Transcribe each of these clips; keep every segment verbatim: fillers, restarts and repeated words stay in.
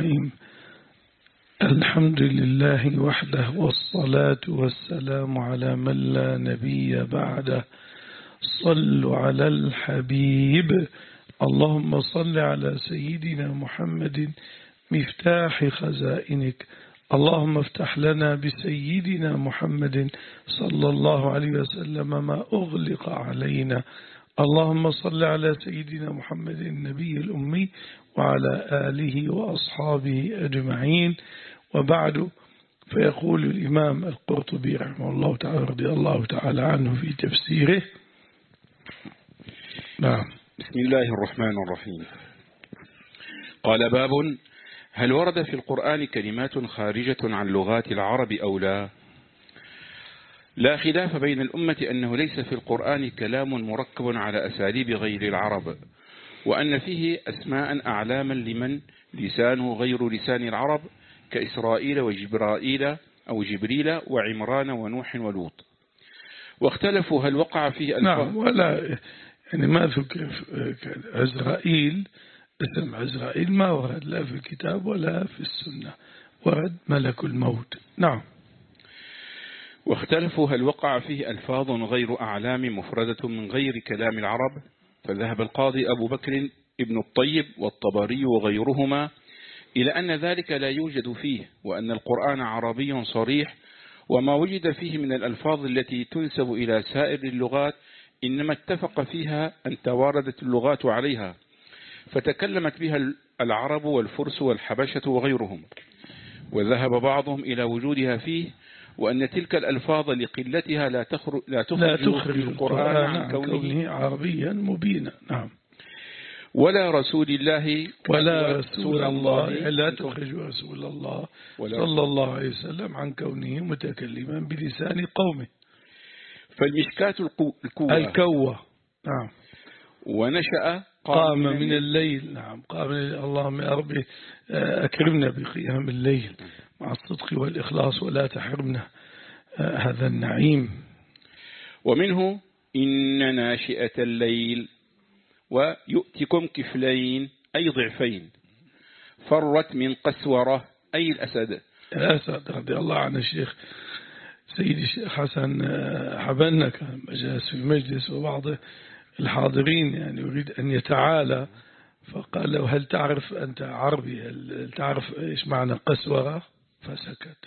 الرحيم. الحمد لله وحده، والصلاة والسلام على من لا نبي بعده. صلوا على الحبيب. اللهم صل على سيدنا محمد مفتاح خزائنك. اللهم افتح لنا بسيدنا محمد صلى الله عليه وسلم ما أغلق علينا. اللهم صل على سيدنا محمد النبي الأمي وعلى آله وأصحابه أجمعين. وبعد، فيقول الإمام القرطبي رحمه الله تعالى رضي الله تعالى عنه في تفسيره. نعم. بسم الله الرحمن الرحيم. قال: باب: هل ورد في القرآن كلمات خارجة عن لغات العرب أو لا؟ لا خلاف بين الأمة أنه ليس في القرآن كلام مركب على أساليب غير العرب، وأن فيه أسماء أعلاما لمن لسانه غير لسان العرب، كإسرائيل وجبرائيل أو جبريل وعمران ونوح ولوط. واختلفوا هل وقع فيه الفاظ. نعم، ولا يعني ما ذكر عزرائيل، اسم عزرائيل ما ورد لا في الكتاب ولا في السنة، ورد ملك الموت. نعم. واختلفوا هل وقع فيه ألفاظ غير أعلام مفردة من غير كلام العرب، فذهب القاضي أبو بكر ابن الطيب والطبري وغيرهما إلى أن ذلك لا يوجد فيه، وأن القرآن عربي صريح، وما وجد فيه من الألفاظ التي تنسب إلى سائر اللغات إنما اتفق فيها أن تواردت اللغات عليها فتكلمت بها العرب والفرس والحبشة وغيرهم. وذهب بعضهم إلى وجودها فيه، وأن تلك الألفاظ لقلتها لا تخرج, لا تخرج, لا تخرج القرآن عن, عن كونه, كونه عربيا مبينا. نعم. ولا رسول الله ولا رسول الله لا تخرج رسول الله صلى الله عليه وسلم عن كونه متكلما بلسان قومه. فالمشكاة الكوة الكوة. نعم. ونشأ قام من, من الليل. نعم. قام من اللهم يا ربي أكرمنا بقيام الليل مع الصدق والإخلاص، ولا تحرمنا هذا النعيم. ومنه إن ناشئة الليل ويؤتكم كفلين أي ضعفين، فرت من قسورة أي الأسد. الأسد رضي الله عنه الشيخ سيدي الشيخ حسن حبنا كان جالس في المجلس، وبعض الحاضرين يعني يريد أن يتعالى، فقال له: هل تعرف أنت عربي؟ هل تعرف إيش معنى قسورة؟ فسكت.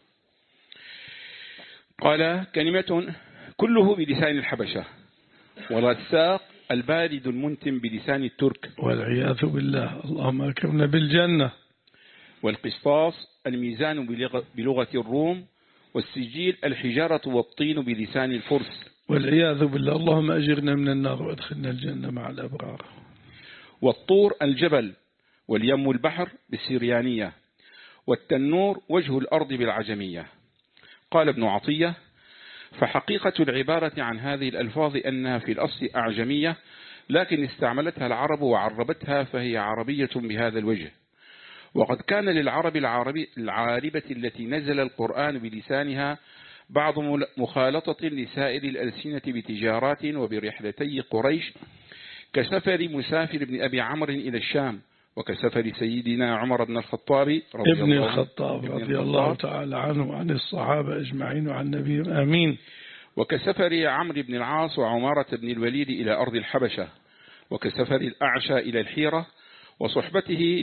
قال: كلمة كله بلسان الحبشة، والرساق البارد المنتم بلسان الترك، والعياذ بالله. اللهم أكرمنا بالجنة. والقسطاس الميزان بلغة الروم، والسجيل الحجارة والطين بلسان الفرس، والعياذ بالله. اللهم أجرنا من النار وادخلنا الجنة مع الأبرار. والطور الجبل، واليم البحر بالسريانية، والتنور وجه الأرض بالعجمية. قال ابن عطية: فحقيقة العبارة عن هذه الألفاظ أنها في الأصل أعجمية، لكن استعملتها العرب وعربتها، فهي عربية بهذا الوجه. وقد كان للعرب العربي العاربة التي نزل القرآن بلسانها بعض مخالطة لسائر الألسنة بتجارات وبرحلتي قريش، كسفر مسافر بن أبي عمرو إلى الشام، وكسفر سيدنا عمر بن الخطاب رضي ابن الله الخطاب رضي الله تعالى عنه وعن الصحابة أجمعين وعن النبي آمين. وكسفر عمرو بن العاص وعمارة بن الوليد إلى أرض الحبشة، وكسفر الأعشى إلى الحيرة، وصحبته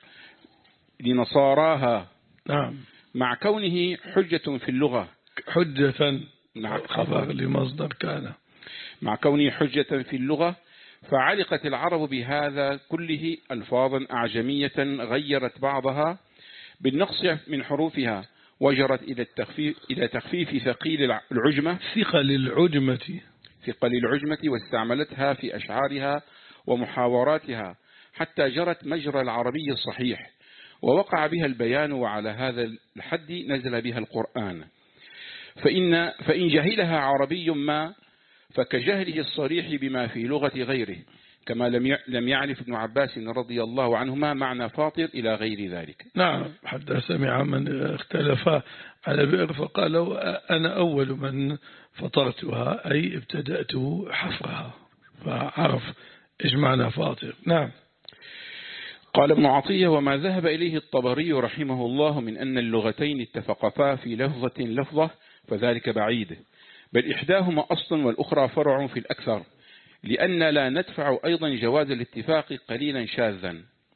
لنصاراها. نعم. مع كونه حجة في اللغة. حجة. خبر لمصدر كان. مع كونه حجة في اللغة، فعلقت العرب بهذا كله ألفاظا أعجمية غيرت بعضها بالنقص من حروفها، وجرت إلى التخفيف إلى تخفيف ثقيل العجمة ثقل العجمة ثقل العجمة واستعملتها في أشعارها ومحاوراتها حتى جرت مجرى العربي الصحيح، ووقع بها البيان، وعلى هذا الحد نزل بها القرآن. فإن, فإن جهلها عربي ما فكجهله الصريح بما في لغة غيره، كما لم يعرف ابن عباس رضي الله عنهما معنى فاطر إلى غير ذلك. نعم. حتى سمع من اختلفا على بئر فقالوا: أنا أول من فطرتها، أي ابتدأت حفرها، فعرف إيش معنى فاطر. نعم. قال ابن عطية: وما ذهب إليه الطبري رحمه الله من أن اللغتين اتفقتا في لفظة لفظة فذلك بعيد، بل إحداهما أصل والأخرى فرع في الأكثر، لأن لا ندفع أيضا جواز الاتفاق قليلا شاذا.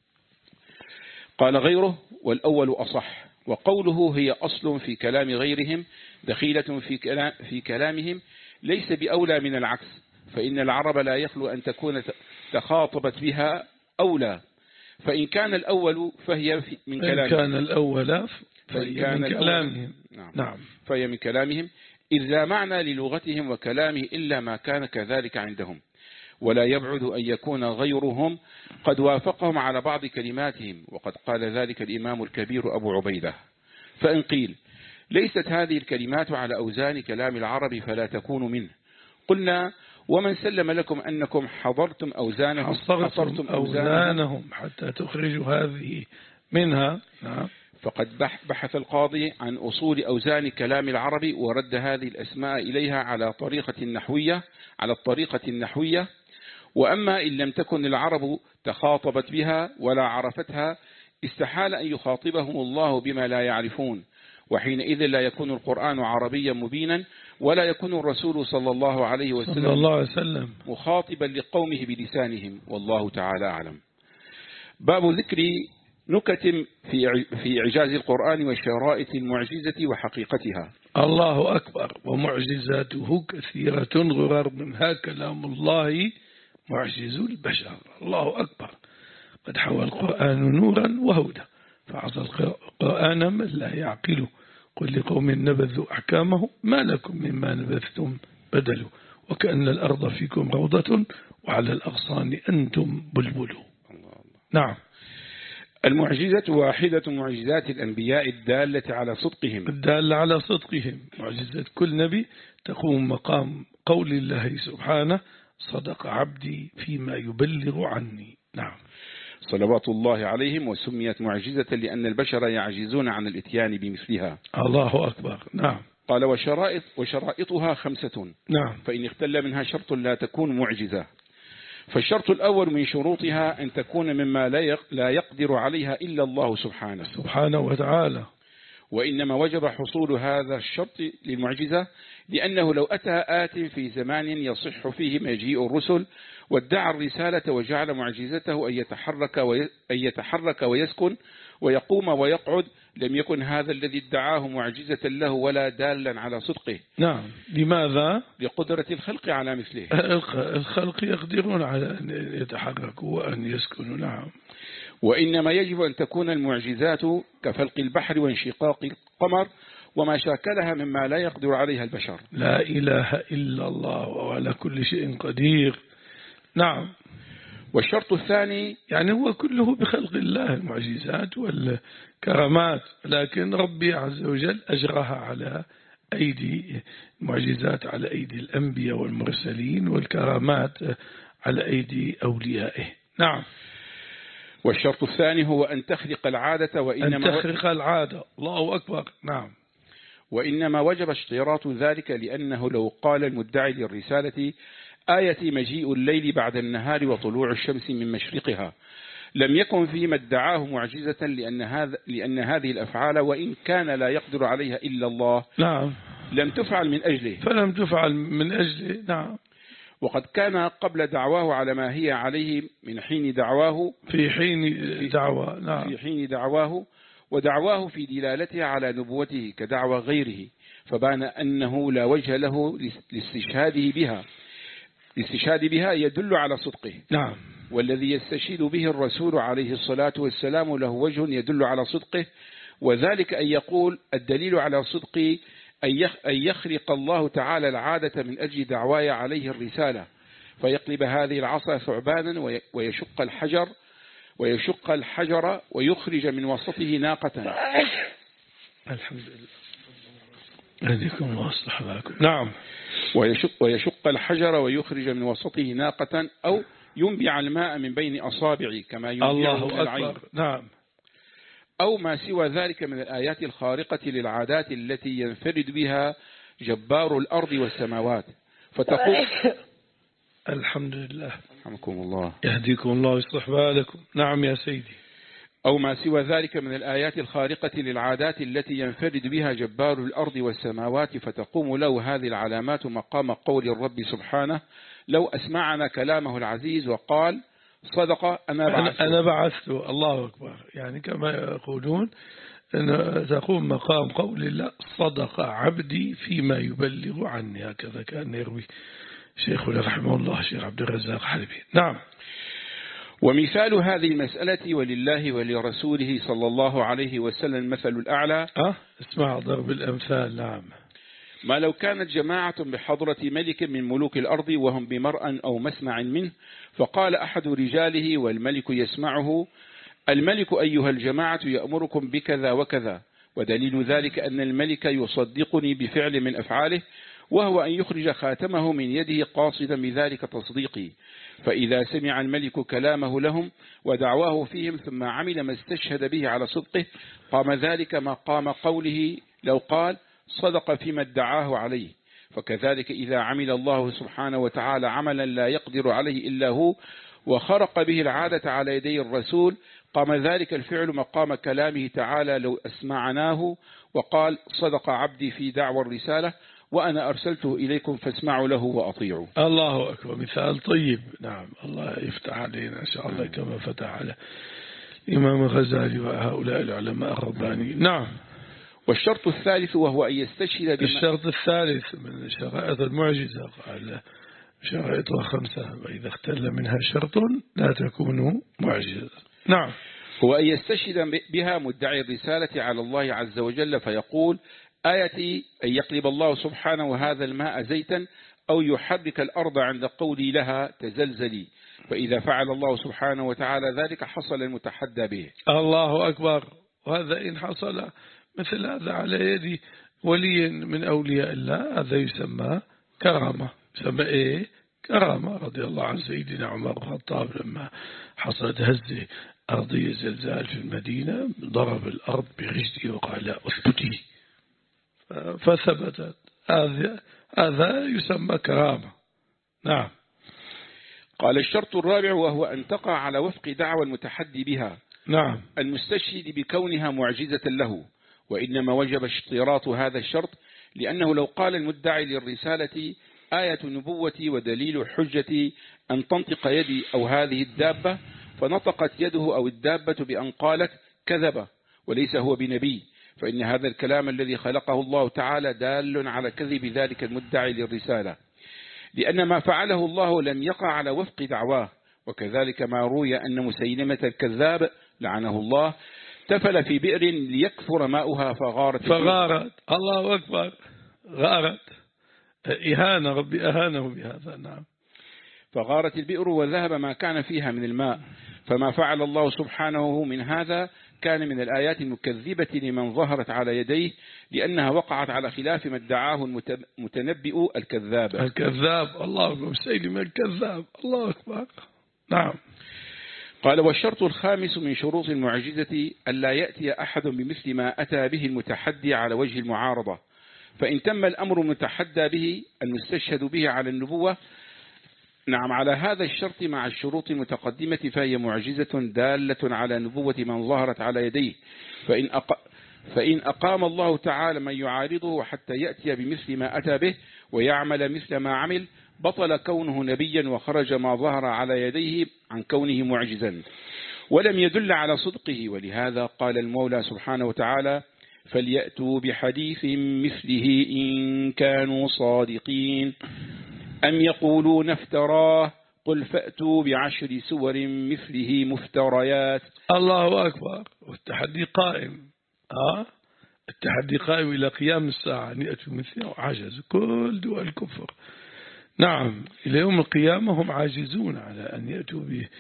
قال غيره: والأول أصح، وقوله هي أصل في كلام غيرهم دخيلة في, كلام في كلامهم ليس بأولى من العكس، فإن العرب لا يخلو أن تكون تخاطبت بها أولى، فإن كان الأول فهي من كلامهم، إن كان الأول فإن كان من كلامهم. نعم. نعم. فهي من كلامهم، إذ لا معنى للغتهم وكلامه إلا ما كان كذلك عندهم، ولا يبعد أن يكون غيرهم قد وافقهم على بعض كلماتهم، وقد قال ذلك الإمام الكبير أبو عبيدة. فإن قيل ليست هذه الكلمات على أوزان كلام العرب فلا تكون منه، قلنا: ومن سلم لكم أنكم حضرتم أوزانهم حصرتم أوزانهم حتى تخرجوا هذه منها. نعم. فقد بحث القاضي عن أصول أوزان كلام العرب ورد هذه الأسماء إليها على طريقة النحوية على الطريقة النحوية وأما إن لم تكن العرب تخاطبت بها ولا عرفتها استحال أن يخاطبهم الله بما لا يعرفون، وحينئذ لا يكون القرآن عربيا مبينا، ولا يكون الرسول صلى الله عليه وسلم, صلى الله عليه وسلم مخاطبا لقومه بلسانهم، والله تعالى أعلم. باب ذكر نكت في في إعجاز القرآن وشرائط المعجزة وحقيقتها. الله أكبر. ومعجزاته كثيرة غرر منها كلام الله معجز البشر. الله أكبر. قد حوى القرآن نورا وهدى، فعصى القرآن من لا يعقله. قل لقوم نبذوا أحكامه ما لكم مما نبذتم بدلوا، وكأن الأرض فيكم روضة وعلى الأغصان أنتم بلبلوا. نعم. المعجزة واحدة من معجزات الأنبياء الدالة على صدقهم الدالة على صدقهم. معجزة كل نبي تقوم مقام قول الله سبحانه: صدق عبدي فيما يبلغ عني. نعم. صلوات الله عليهم. وسميت معجزة لأن البشر يعجزون عن الاتيان بمثلها. الله أكبر. نعم. قال: وشرائط وشرائطها خمسة. نعم. فإن اختل منها شرط لا تكون معجزة. فالشرط الأول من شروطها أن تكون مما لا يقدر عليها إلا الله سبحانه سبحانه وتعالى. وإنما وجب حصول هذا الشرط للمعجزة لأنه لو أتى آت في زمان يصح فيه مجيء الرسل وادعى الرسالة وجعل معجزته أن يتحرك, وي... أن يتحرك ويسكن ويقوم ويقعد، لم يكن هذا الذي ادعاه معجزة له ولا دالا على صدقه. نعم. لماذا؟ لقدرة الخلق على مثله. الخلق يقدرون على أن يتحركوا وأن يسكنوا. نعم. وإنما يجب أن تكون المعجزات كفلق البحر وانشقاق القمر وما شاكلها مما لا يقدر عليها البشر. لا إله إلا الله وعلى كل شيء قدير. نعم. والشرط الثاني يعني هو كله بخلق الله، المعجزات والكرامات، لكن ربي عز وجل أجرها على أيدي المعجزات على أيدي الأنبياء والمرسلين، والكرامات على أيدي أوليائه. نعم. والشرط الثاني هو أن تخرق العادة وإنما أن تخرق العادة. الله أكبر. نعم. وإنما وجب اشتراط ذلك لأنه لو قال المدعي للرسالة آية مجيء الليل بعد النهار وطلوع الشمس من مشرقها لم يكن فيما ادعاه معجزة، لأن, هذا لأن هذه الأفعال وإن كان لا يقدر عليها إلا الله نعم لم تفعل من أجله فلم تفعل من أجله. نعم. وقد كان قبل دعواه على ما هي عليه من حين دعواه في حين دعواه. نعم. في حين دعواه ودعواه في دلالتها على نبوته كدعوى غيره، فبان أنه لا وجه له لاستشهاده بها الاستشهاد بها يدل على صدقه. نعم. والذي يستشهد به الرسول عليه الصلاة والسلام له وجه يدل على صدقه، وذلك أن يقول الدليل على صدقي أن يخرق الله تعالى العادة من أجل دعواي عليه الرسالة، فيقلب هذه العصا ثعبانا ويشق الحجر ويشق الحجر ويخرج من وسطه ناقة. الحمد لله. هديكم الله أصلح لكم. نعم. ويشق, ويشق الحجر ويخرج من وسطه ناقة أو ينبع الماء من بين أصابعه كما ينبع من العين. نعم. أو ما سوى ذلك من الآيات الخارقة للعادات التي ينفرد بها جبار الأرض والسماوات. فتقول الحمد لله. رحمكم الله. يهديكم الله ويصلح بالكم. نعم يا سيدي. أو ما سوى ذلك من الآيات الخارقة للعادات التي ينفرد بها جبار الأرض والسماوات، فتقوم له هذه العلامات مقام قول الرب سبحانه: لو أسمعنا كلامه العزيز وقال صدق أنا بعثته. أنا بعثته. الله أكبر. يعني كما يقولون أن تقوم مقام قول الله: صدق عبدي فيما يبلغ عني. هكذا كان يروي شيخنا رحمه الله شيخ عبد الرزاق حلبي. نعم. ومثال هذه المسألة: ولله ولرسوله صلى الله عليه وسلم المثل الأعلى. أه اسمع ضرب الأمثال. نعم. ما لو كانت جماعة بحضرة ملك من ملوك الأرض وهم بمرأى أو مسمع منه، فقال أحد رجاله والملك يسمعه: الملك أيها الجماعة يأمركم بكذا وكذا، ودليل ذلك أن الملك يصدقني بفعل من أفعاله، وهو أن يخرج خاتمه من يده قاصدا بذلك تصديقي. فإذا سمع الملك كلامه لهم ودعواه فيهم ثم عمل ما استشهد به على صدقه، قام ذلك مقام قوله لو قال صدق فيما ادعاه عليه. فكذلك إذا عمل الله سبحانه وتعالى عملا لا يقدر عليه إلا هو وخرق به العادة على يدي الرسول، قام ذلك الفعل مقام كلامه تعالى لو أسمعناه وقال صدق عبدي في دعوى الرسالة وأنا أرسلته إليكم فاسمعوا له وأطيعوا. الله أكبر. مثال طيب. نعم. الله يفتح علينا إن شاء الله كما فتح على الإمام الغزالي وهؤلاء العلماء الربانيين. نعم. والشرط الثالث وهو أن يستشهد بما الشرط الثالث من شرائط المعجزة، قال شرائطها خمسة، وإذا اختل منها شرط لا تكون معجزة. نعم. هو أن يستشهد بها مدعي الرسالة على الله عز وجل فيقول: آيتي أن يقلب الله سبحانه هذا الماء زيتا، أو يحرك الأرض عند قولي لها تزلزلي. فإذا فعل الله سبحانه وتعالى ذلك حصل المتحدى به. الله أكبر. وهذا إن حصل مثل هذا على يد ولي من أولياء الله هذا يسمى كرامة. يسمى إيه؟ كرامة. رضي الله عن سيدنا عمر بن الخطاب لما حصلت هزة أرضية زلزال في المدينة ضرب الأرض برجله وقال أثبتي فثبتت. هذا هذا يسمى كرامة. نعم. قال الشرط الرابع وهو أن تقع على وفق دعوى المتحدي بها. نعم. المستشهد بكونها معجزة له، وإنما وجب اشتراط هذا الشرط لأنه لو قال المدعي للرسالة آية نبوتي ودليل حجتي أن تنطق يدي أو هذه الدابة، فنطقت يده أو الدابة بأن قالت كذب وليس هو بنبي، فإن هذا الكلام الذي خلقه الله تعالى دال على كذب ذلك المدعي للرسالة، لأن ما فعله الله لم يقع على وفق دعواه. وكذلك ما روي أن مسيلمة الكذاب لعنه الله تفل في بئر ليكفر ماؤها فغارت فغارت. الله أكبر. غارت. إهانة. ربي أهانه بهذا. نعم. فغارت البئر وذهب ما كان فيها من الماء. فما فعل الله سبحانه من هذا كان من الآيات المكذبة لمن ظهرت على يديه، لأنها وقعت على خلاف ما ادعاه المتنبئ الكذاب. الكذاب. الله أكبر. مسيلمة الكذاب. الله أكبر. نعم. قال والشرط الخامس من شروط المعجزة ألا يأتي أحد بمثل ما أتى به المتحدي على وجه المعارضة، فإن تم الأمر المتحدى به المستشهد به على النبوة نعم على هذا الشرط مع الشروط المتقدمة فهي معجزة دالة على نبوة من ظهرت على يديه. فإن, أق... فإن أقام الله تعالى من يعارضه حتى يأتي بمثل ما أتى به ويعمل مثل ما عمل بطل كونه نبيا وخرج ما ظهر على يديه عن كونه معجزا ولم يدل على صدقه. ولهذا قال المولى سبحانه وتعالى: فليأتوا بحديث مثله إن كانوا صادقين أم يقولون افتراه قل فأتوا بعشر سور مثله مفتريات. الله أكبر. والتحدي قائم. آه التحدي قائم إلى قيام الساعة أن يأتوا مثله، عجز كل دول الكفر. نعم. إلى يوم القيامة هم عاجزون على أن يأتوا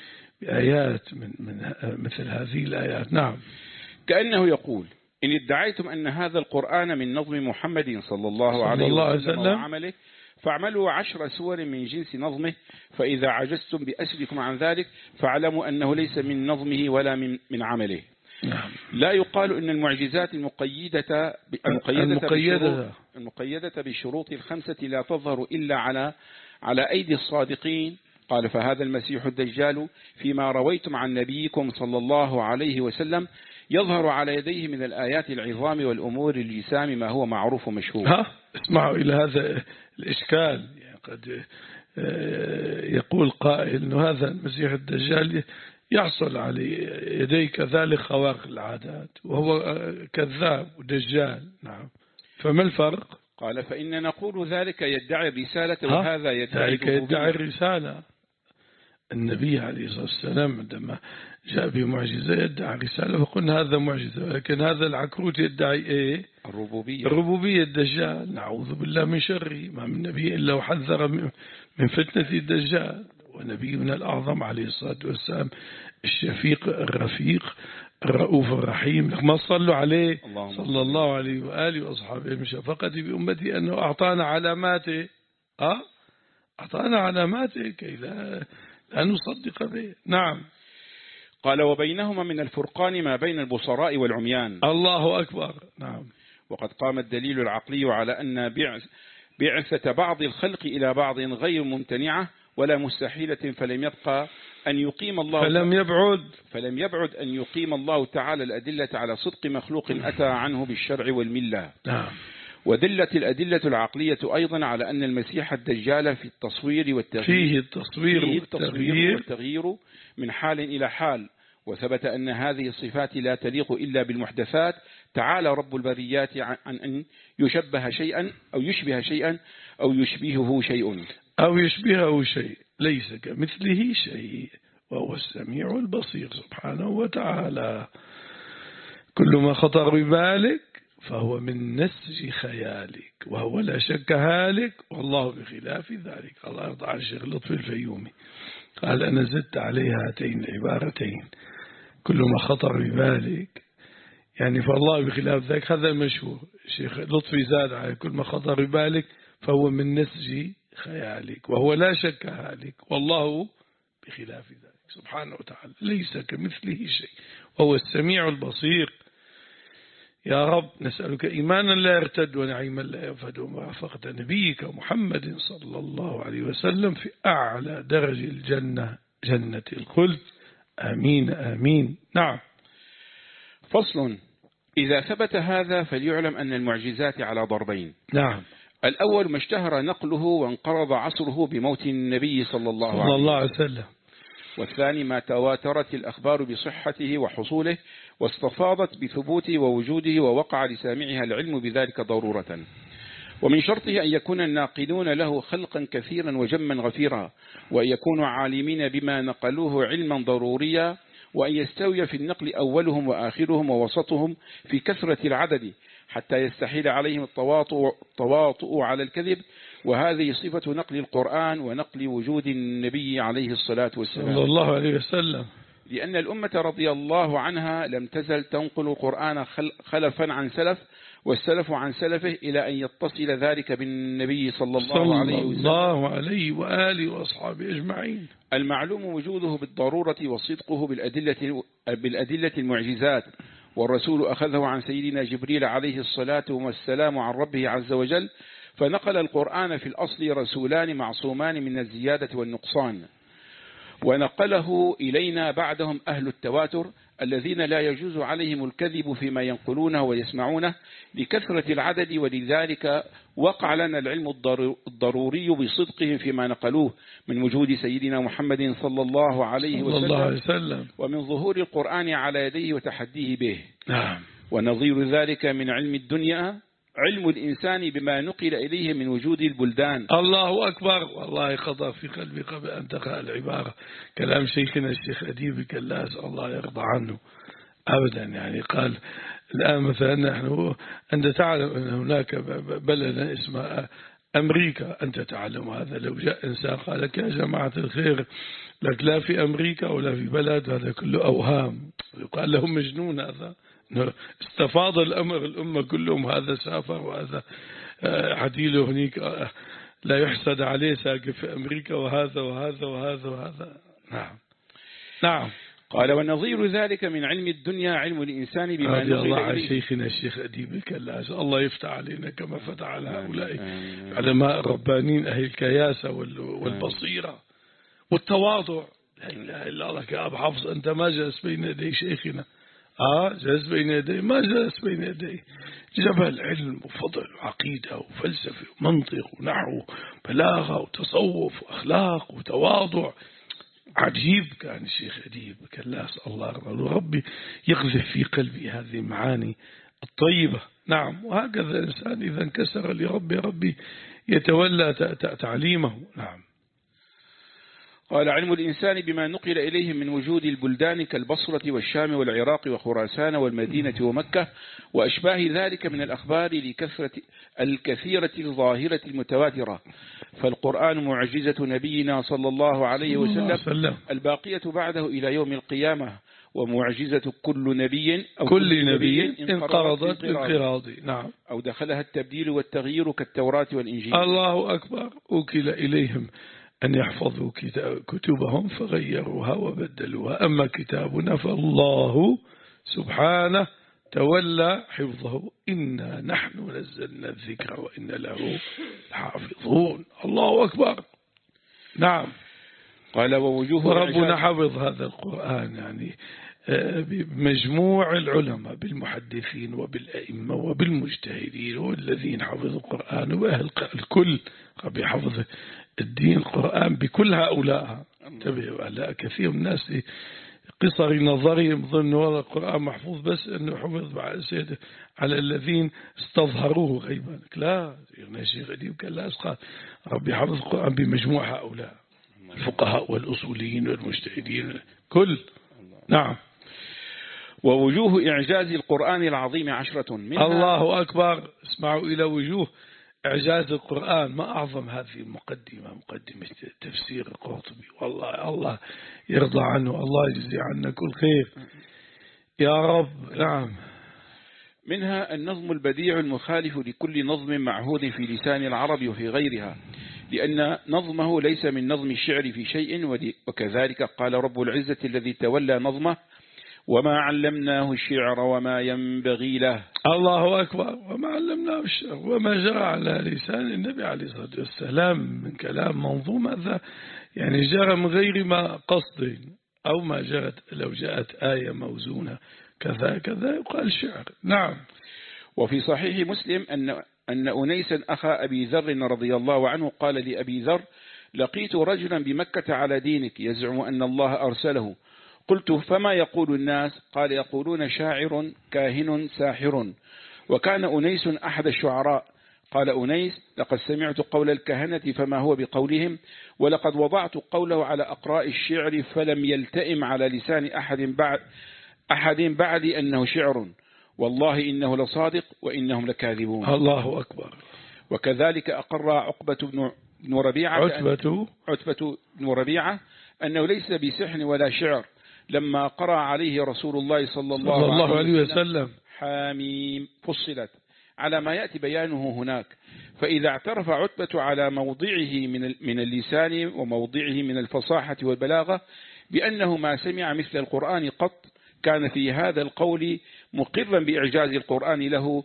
بآيات من, من مثل هذه الآيات. نعم. كأنه يقول: إن ادعيتم أن هذا القرآن من نظم محمد صلى الله عليه وسلم وعمله فاعملوا عشر سور من جنس نظمه، فإذا عجزتم بأسركم عن ذلك فاعلموا أنه ليس من نظمه ولا من, من عمله. نعم. لا يقال أن المعجزات المقيدة المقيدة, المقيدة, المقيدة بالشروط الخمسة لا تظهر إلا على على أيدي الصادقين قال فهذا المسيح الدجال فيما رويتم عن نبيكم صلى الله عليه وسلم يظهر على يديه من الآيات العظام والأمور الجسام ما هو معروف ومشهور. ها اسمعوا إلى هذا الإشكال. يعني قد يقول قائل أنه هذا المسيح الدجال يحصل على يديه كذلك خوارق العادات وهو كذاب ودجال. نعم، فما الفرق؟ قال فإن نقول ذلك يدعي الرسالة وهذا يدعي ذلك يدعي الرسالة. النبي عليه الصلاة والسلام عندما جاء بمعجزة يدعي الرسالة فقلنا هذا معجزة، ولكن هذا العكروت يدعي إيه؟ الربوبية. الربوبية الدجال، نعوذ بالله من شره. ما من نبي إلا وحذر من فتنة الدجال، ونبينا الأعظم عليه الصلاة والسلام الشفيق الرفيق الرؤوف الرحيم. ما صلوا عليه صلى الله عليه وآله وأصحابه من شفقته بأمتي أنه أعطانا علاماته. أه؟ أعطانا علاماته كي لا, لا نصدق به. نعم. قال وبينهما من الفرقان ما بين البصراء والعميان. الله أكبر. نعم. وقد قام الدليل العقلي على أن بعثة بعض الخلق إلى بعض غير ممتنعة ولا مستحيلة، فلم يبقى أن يقيم الله فلم يبعد فلم يبعد أن يقيم الله تعالى الأدلة على صدق مخلوق أتى عنه بالشرع والملة. نعم. ودلت الأدلة العقلية أيضا على أن المسيح الدجال في التصوير والتغيير فيه التصوير, فيه التصوير والتغيير من حال إلى حال، وثبت أن هذه الصفات لا تليق إلا بالمحدثات. تعالى رب البريات عن أن يشبه شيئا أو يشبه شيئا أو يشبهه شيء أو يشبهه شيء، ليس كمثله شيء وهو السميع البصير سبحانه وتعالى. كل ما خطر ببالك فهو من نسج خيالك، وهو لا شك هالك والله بخلاف ذلك. الله يرضى عن الشيخ لطفي الفيومي قال أنا زدت عليه هاتين العبارتين، كل ما خطر ببالك يعني فالله بخلاف ذلك. هذا المشهور الشيخ لطفي زاد على كل ما خطر ببالك فهو من نسج خيالك وهو لا شك هالك والله بخلاف ذلك سبحانه وتعالى، ليس كمثله شيء وهو السميع البصير. يا رب نسألك إيمانا لا يرتد ونعيما لا ينفد وموافقة نبيك محمد صلى الله عليه وسلم في أعلى درج الجنة جنة الخلد. آمين آمين. نعم. فصل. إذا ثبت هذا فليعلم أن المعجزات على ضربين. نعم. الأول ما اشتهر نقله وانقرض عصره بموت النبي صلى الله, صلى الله عليه وسلم. والثاني ما تواترت الأخبار بصحته وحصوله واستفاضت بثبوته ووجوده ووقع لسامعها العلم بذلك ضرورة. ومن شرطه أن يكون الناقلون له خلقا كثيرا وجما غفيرا، وأن يكونوا عالمين بما نقلوه علما ضروريا، وأن يستوي في النقل أولهم وآخرهم ووسطهم في كثرة العدد حتى يستحيل عليهم التواطؤ, التواطؤ على الكذب. وهذه صفة نقل القرآن ونقل وجود النبي عليه الصلاة والسلام صلى الله عليه وسلم، لأن الأمة رضي الله عنها لم تزل تنقل القرآن خلفا عن سلف والسلف عن سلفه إلى أن يتصل ذلك بالنبي صلى الله صلى عليه وسلم صلى الله عليه وآله وأصحابه أجمعين. المعلوم وجوده بالضرورة وصدقه بالأدلة, بالأدلة المعجزات. والرسول أخذه عن سيدنا جبريل عليه الصلاة والسلام عن ربه عز وجل، فنقل القرآن في الأصل رسولان معصومان من الزيادة والنقصان، ونقله إلينا بعدهم أهل التواتر الذين لا يجوز عليهم الكذب فيما ينقلونه ويسمعونه لكثرة العدد، ولذلك وقع لنا العلم الضروري بصدقهم فيما نقلوه من وجود سيدنا محمد صلى الله عليه وسلم ومن ظهور القرآن على يديه وتحديه به. نعم. ونظير ذلك من علم الدنيا علم الإنسان بما نقل إليه من وجود البلدان. الله أكبر. والله خطر في قلبي قبل أن تقرأ العبارة كلام شيخنا الشيخ أديب كلاس الله يرضى عنه أبدا. يعني قال الآن مثلا نحن أنت تعلم أن هناك بلد اسمه أمريكا، أنت تعلم هذا. لو جاء إنسان قال لك يا جماعة الخير لك لا في أمريكا ولا في بلد، هذا كله أوهام. يقال لهم مجنون، هذا استفاض الأمر الأمة كلهم، هذا سافر وهذا عديله هنيك لا يحسد عليه ساكن في أمريكا وهذا وهذا وهذا وهذا. نعم. نعم. قال ونظير ذلك من علم الدنيا علم الإنسان بما نقل الله على إليه. شيخنا الشيخ أديب الكلاس الله يفتح علينا كما فتح على هؤلاء علماء الربانين أهل الكياسة والبصيرة والتواضع. لا إله إلا الله. كأبو حفص أنت ما جلس بين يدي شيخنا، آه جلس بين يدي، ما جلس بين يدي. جبل علم وفضل وعقيدة وفلسفة ومنطق ونحو بلاغة وتصوف وأخلاق وتواضع. عجيب كان الشيخ أديب، كان لا أسأل الله ربي يقذف في قلبي هذه المعاني الطيبة. نعم. وهكذا الإنسان إذا انكسر لربي ربي يتولى تعليمه. نعم. قال: علم الإنسان بما نقل إليه من وجود البلدان كالبصرة والشام والعراق وخراسان والمدينة ومكة وأشباه ذلك من الأخبار لكثرة الكثيرة الظاهرة المتواترة. فالقرآن معجزة نبينا صلى الله عليه وسلم الباقية بعده إلى يوم القيامة، ومعجزة كل نبي أو كل نبي انقرضت بالقراض. نعم. أو دخلها التبديل والتغيير كالتوراة والإنجيل. الله أكبر. أوكل إليهم أن يحفظوا كتبهم فغيروها وبدلوها، أما كتابنا فالله سبحانه تولى حفظه، إنا نحن نزلنا الذكر وإن له حافظون. الله أكبر. نعم. قال: ووجوه وربنا حفظ هذا القرآن يعني بمجموع العلماء بالمحدثين وبالأئمة وبالمجتهدين والذين حفظوا القرآن وأهل الكل بحفظ الدين القرآن بكل هؤلاء. انتبهوا، لا كثير من الناس قصر نظرهم ظنوا هذا القرآن محفوظ بس أنه حفظ على الذين استظهروه غيبا. لا، شيخ أديب كان لا أسقط ربي حفظ القرآن بمجموع هؤلاء الفقهاء والأصوليين والمجتهدين كل. نعم. ووجوه إعجاز القرآن العظيم عشرة منها. الله أكبر. اسمعوا إلى وجوه إعجاز القرآن. ما أعظم هذه المقدمة، مقدمة تفسير القرطبي، والله الله يرضى عنه، الله يجزي عنا كل خير يا رب. نعم. منها النظم البديع المخالف لكل نظم معهود في لسان العرب وفي غيرها، لأن نظمه ليس من نظم الشعر في شيء، وكذلك قال رب العزة الذي تولى نظمه: وما علمناه الشعر وما ينبغي له. الله أكبر. وما علمناه الشعر وما جرى على لسان النبي عليه الصلاة والسلام من كلام منظوم، هذا يعني جرى من غير ما قصد، أو ما جرت لو جاءت آية موزونة كذا كذا يقال شعر. نعم. وفي صحيح مسلم أن أن أنيسا أخا أبي ذر رضي الله عنه قال لأبي ذر: لقيت رجلا بمكة على دينك يزعم أن الله أرسله. قلت: فما يقول الناس؟ قال: يقولون شاعر كاهن ساحر. وكان أنيس أحد الشعراء. قال أنيس: لقد سمعت قول الكهنة فما هو بقولهم، ولقد وضعت قوله على أقراء الشعر فلم يلتئم على لسان أحد بعد أحد بعد أنه شعر، والله إنه لصادق وإنهم لكاذبون. الله أكبر. وكذلك أقر عقبة بن ربيعة عتبة عتبة بن ربيعة أنه ليس بسحن ولا شعر، لما قرأ عليه رسول الله صلى الله, صلى الله عليه وسلم حاميم فصلت، على ما يأتي بيانه هناك. فإذا اعترف عتبة على موضعه من من اللسان وموضعه من الفصاحة والبلاغة بأنه ما سمع مثل القرآن قط، كان في هذا القول مقرا بإعجاز القرآن له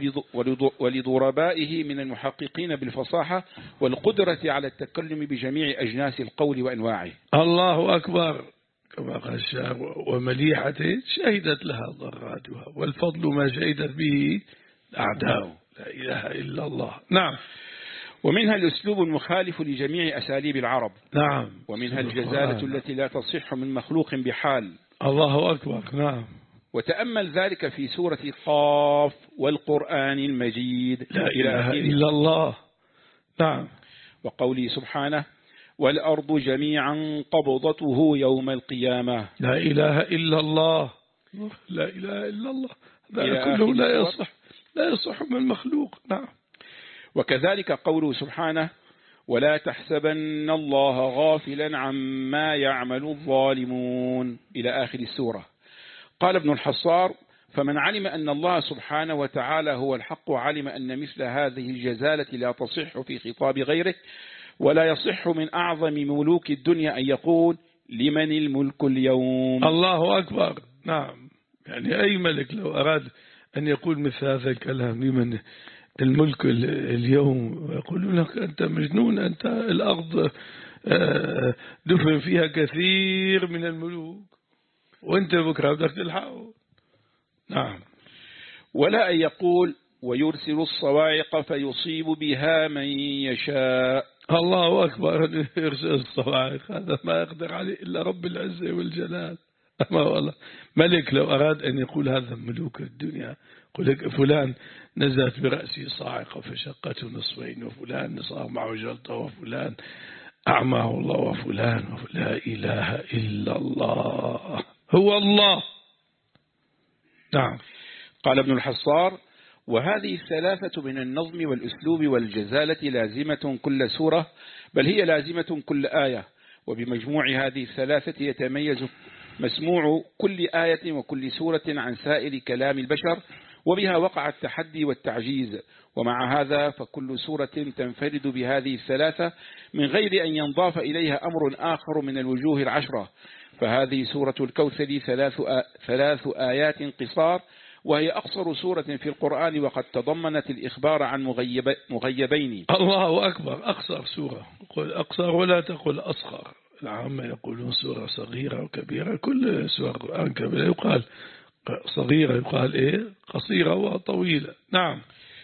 ولضربائه من المحققين بالفصاحة والقدرة على التكلم بجميع أجناس القول وأنواعه. الله أكبر. كما قال الشاعر: ومليحته شهدت لها ضراتها والفضل ما شهدت به أعداؤه. لا إله إلا الله. نعم. ومنها الأسلوب المخالف لجميع أساليب العرب. نعم. ومنها الجزالة التي لا تصح من مخلوق بحال. الله أكبر. نعم. وتأمل ذلك في سورة قاف والقرآن المجيد. لا إله إلا الله. نعم. وقوله سبحانه: والأرض جميعا قبضته يوم القيامة. لا إله إلا الله. لا إله إلا الله. هذا كله لا يصح لا يصح من مخلوق. نعم. وكذلك قوله سبحانه: ولا تحسبن الله غافلا عما يعمل الظالمون، إلى آخر السورة. قال ابن الحصار: فمن علم أن الله سبحانه وتعالى هو الحق علم أن مثل هذه الجزالة لا تصح في خطاب غيره، ولا يصح من أعظم ملوك الدنيا أن يقول: لمن الملك اليوم. الله أكبر. نعم. يعني أي ملك لو أراد أن يقول مثل هذا الكلام: لمن الملك اليوم، يقولون لك أنت مجنون، أنت الأرض دفن فيها كثير من الملوك وانت بكرة بدك تلحقه. نعم. ولا أن يقول ويرسل الصواعق فيصيب بها من يشاء. الله أكبر. يرسل الصواعق هذا ما يقدر عليه إلا رب العزة والجلال. أما والله ملك لو أراد أن يقول هذا ملوك الدنيا، يقول لك فلان نزلت برأسه صاعقة فشقته نصفين، وفلان صار معه جلطة، وفلان أعماه الله، وفلان لا إله إلا الله هو الله. نعم. قال ابن الحصار: وهذه الثلاثة من النظم والأسلوب والجزالة لازمة كل سورة، بل هي لازمة كل آية، وبمجموع هذه الثلاثة يتميز مسموع كل آية وكل سورة عن سائر كلام البشر، وبها وقع التحدي والتعجيز. ومع هذا فكل سورة تنفرد بهذه الثلاثة من غير أن ينضاف إليها أمر آخر من الوجوه العشرة. فهذه سورة الكوثر ثلاث, آ... ثلاث آيات قصار، وهي أقصر سورة في القرآن، وقد تضمنت الإخبار عن مغيب... مغيبين. الله أكبر. أقصر سورة، قل أقصر ولا تقل أصغر. العامة يقولون سورة صغيرة وكبيرة، كل سورة القرآن كبيرة يقال صغيرة، يقال إيه قصيرة وطويلة. نعم.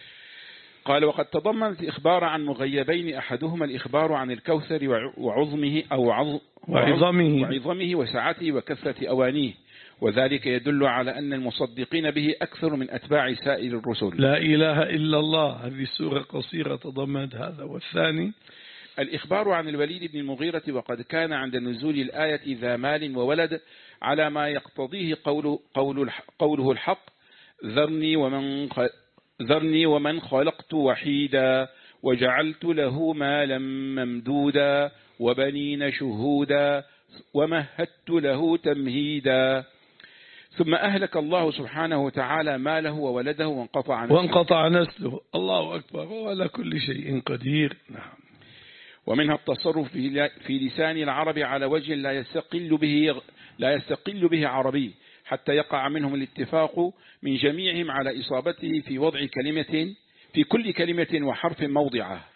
قال: وقد تضمنت الإخبار عن مغيبين، أحدهما الإخبار عن الكوثر وعظمه أو عظ... وعظمه وعظمه وسعته وكثرة أوانيه، وذلك يدل على أن المصدقين به أكثر من أتباع سائر الرسل. لا إله إلا الله. هذه السورة قصيرة تضمنت هذا. والثاني الإخبار عن الوليد بن المغيرة، وقد كان عند نزول الآية ذا مال وولد، على ما يقتضيه قول قول قوله الحق: ذرني ومن ذرني ومن خلقت وحيدا وجعلت له مالا ممدودا وبنين شهودا ومهدت له تمهيدا. ثم أهلك الله سبحانه وتعالى ماله وولده وانقطع نسله. وانقطع نسله. الله أكبر. وعلى كل شيء قدير. نعم. ومنها التصرف في لسان العرب على وجه لا يستقل به لا يستقل به عربي، حتى يقع منهم الاتفاق من جميعهم على إصابته في وضع كلمة في كل كلمة وحرف موضعه.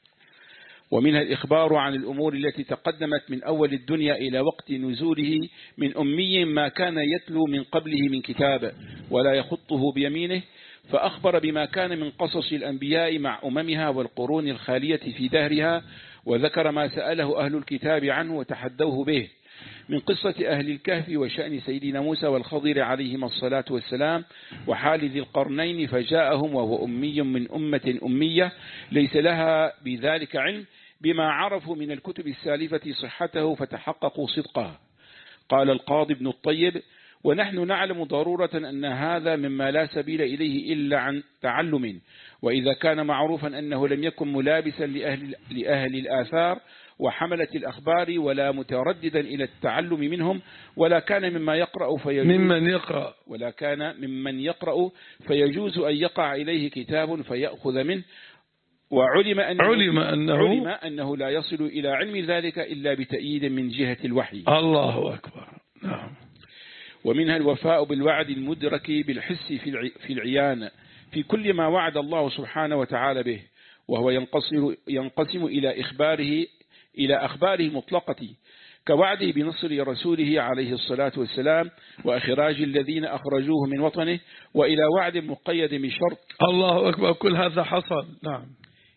ومنها الإخبار عن الأمور التي تقدمت من أول الدنيا إلى وقت نزوله من أمي ما كان يتلو من قبله من كتاب ولا يخطه بيمينه، فأخبر بما كان من قصص الأنبياء مع أممها والقرون الخالية في دهرها، وذكر ما سأله أهل الكتاب عنه وتحدوه به من قصة أهل الكهف وشأن سيدنا موسى والخضر عليهما الصلاة والسلام، وحال ذي القرنين فجاءهم وهو أمي من أمة أمية ليس لها بذلك علم، بما عرفوا من الكتب السالفة صحته فتحققوا صدقه. قال القاضي ابن الطيب: ونحن نعلم ضرورة أن هذا مما لا سبيل إليه إلا عن تعلم، وإذا كان معروفا أنه لم يكن ملابسا لأهل, لأهل الآثار وحملة الأخبار ولا مترددا إلى التعلم منهم، ولا كان مما يقرأ فيجوز ممن يقرأ ولا كان ممن يقرأ فيجوز أن يقع إليه كتاب فيأخذ منه، وعلم أنه, علم أنه, علم أنه لا يصل إلى علم ذلك إلا بتأييد من جهة الوحي. الله أكبر. نعم. ومنها الوفاء بالوعد المدرك بالحس في العيان في كل ما وعد الله سبحانه وتعالى به، وهو ينقسم, ينقسم إلى إخباره إلى أخباره المطلقة كوعده بنصر رسوله عليه الصلاة والسلام وإخراج الذين أخرجوه من وطنه، وإلى وعد مقيد بشرط. الله أكبر. كل هذا حصل. نعم.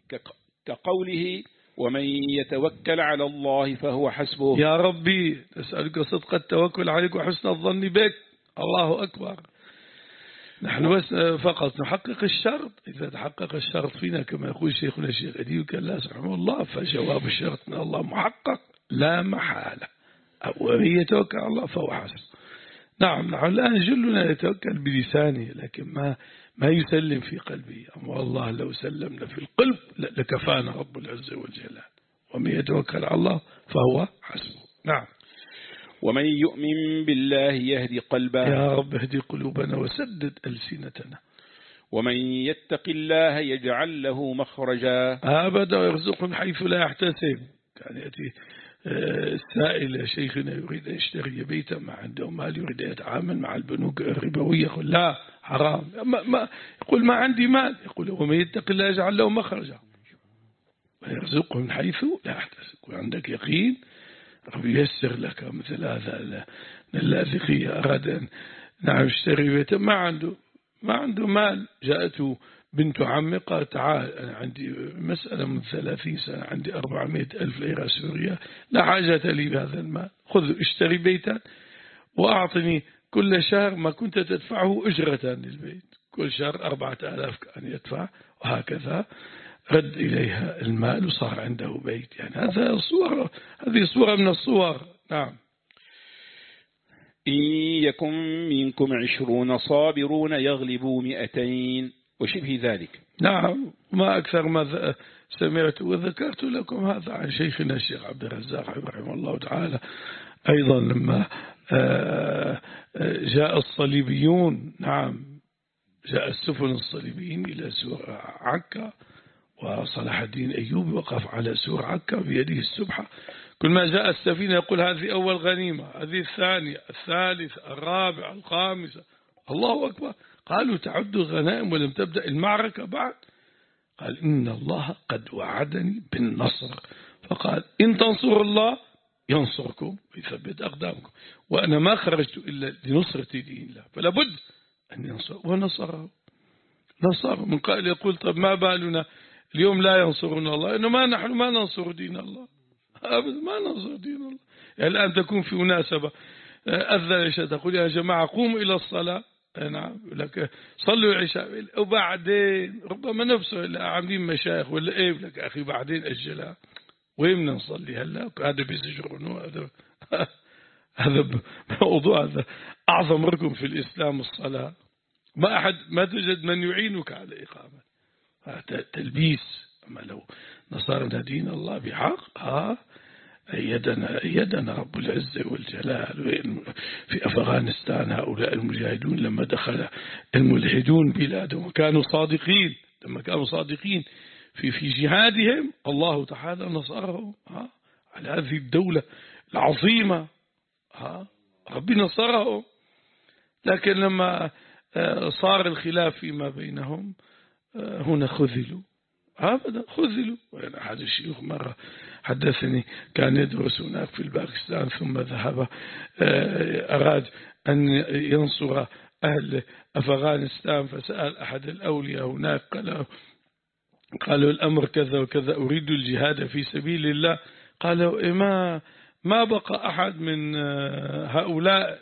كقوله: ومن يتوكل على الله فهو حسبه. يا ربي نسألك صدق التوكل عليك وحسن الظن بك. الله أكبر. نحن بس فقط نحقق الشرط، إذا تحقق الشرط فينا كما يقول شيخنا الشيخ أديب كلاس رحمه الله، فجواب الشرط من الله محقق لا محالة، ومن يتوكل على الله فهو حسب. نعم. نحن الآن جلنا يتوكل بلسانه لكن ما ما يسلم في قلبه. أما الله لو سلمنا في القلب لكفانا رب العزة والجلال. ومن يتوكل على الله فهو حسبه. نعم. ومن يؤمن بالله يهدي قلبه. يا رب اهدي قلوبنا وسدد ألسنتنا. ومن يتق الله يجعل له مخرجا. أبدا ويرزقه من حيث لا يحتسب. كان يأتي السائل يا شيخنا يريد أن يشتري بيتا ما عنده مال، يريد أن يتعامل مع البنوك الربوية، يقول لا حرام. ما ما يقول ما عندي مال، يقول ومن يتق الله يجعل له مخرجا ويرزقه من حيث لا يحتسب. وعندك يقين ربي ييسر لك مثل هذا اللاذقية أراد أن نعم اشتري بيتا ما عنده ما عنده مال، جاءته بنت عمي قال تعال أنا عندي مسألة من ثلاثين سنة عندي أربعمائة ألف ليرة سورية لا حاجة لي بهذا المال، خذ اشتري بيتا وأعطني كل شهر ما كنت تدفعه أجرة للبيت، كل شهر أربعة آلاف كان يدفع، وهكذا رد إليها المال وصار عنده بيت. يعني هذا صورة، هذه صورة من الصور. نعم. إن يكن منكم عشرون صابرون يغلبوا مئتين وشبه ذلك. نعم. ما أكثر ما سمعت وذكرت لكم هذا عن شيخنا الشيخ عبد الرزاق رحمه الله تعالى أيضا لما جاء الصليبيون، نعم جاء السفن الصليبيين إلى سور عكا وصلاح الدين أيوبي وقف على سور عكا بيده السبحة، كل ما جاء السفينة يقول هذه أول غنيمة، هذه الثانية، الثالثة، الرابعة، الخامسة، الله أكبر. قالوا تعدوا الغنائم ولم تبدأ المعركة بعد؟ قال إن الله قد وعدني بالنصر، فقال إن تنصروا الله ينصركم ويثبت أقدامكم، وأنا ما خرجت إلا لنصرة دين الله فلا بد أن ينصر، ونصره. نصر. من قائل يقول طب ما بالنا اليوم لا ينصرنا الله؟ إنه ما نحن ما ننصر دين الله أبدا، ما ننصر دين الله. يعني الآن تكون في مناسبة أذن العشاء تقول يا جماعة قوموا إلى الصلاة، نعم لك صلوا العشاء، وبعدين ربما نفسه إلا عاملين مشايخ ولا إيه لك أخي بعدين أجلها، وين نصلي هلا؟ هذا بيزجرونه، هذا هذا موضوع، هذا أعظم ركن في الإسلام الصلاة، ما أحد ما توجد من يعينك على إقامة، هذا تلبيس. أما لو نصرنا دين الله بحق ها أيدنا أيدنا رب العزة والجلال. في أفغانستان هؤلاء المجاهدون لما دخل الملحدون بلادهم كانوا صادقين، لما كانوا صادقين في في جهادهم الله تعالى نصرهم ها على هذه الدولة العظيمة ها ربي نصرهم. لكن لما صار الخلاف فيما بينهم هنا خذلوا أبدا، خذلوا. وأنا أحد الشيوخ مرة حدثني كان يدرس هناك في باكستان ثم ذهب أراد أن ينصر أهل أفغانستان، فسأل أحد الأولياء هناك قال قالوا الأمر كذا وكذا أريد الجهاد في سبيل الله، قالوا ما ما بقى أحد من هؤلاء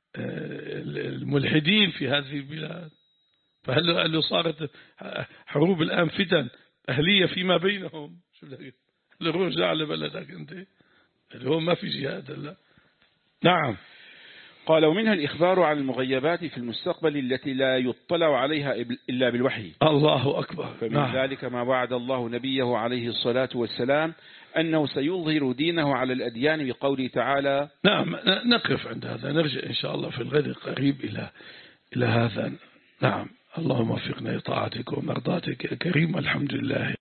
الملحدين في هذه البلاد، فهل له صارت حروب الآن فتن أهلية فيما بينهم، شو لك رجع على بلدك أنت اللي هو ما في جهاد لا. نعم. قال ومنها الإخبار عن المغيبات في المستقبل التي لا يطلع عليها إلا بالوحي. الله أكبر. فمن نعم. ذلك ما وعد الله نبيه عليه الصلاة والسلام أنه سيظهر دينه على الأديان بقوله تعالى. نعم نقف عند هذا، نرجع إن شاء الله في الغد القريب إلى إلى هذا. نعم. اللهم وفقنا لطاعتك ومرضاتك يا كريم، الحمد لله.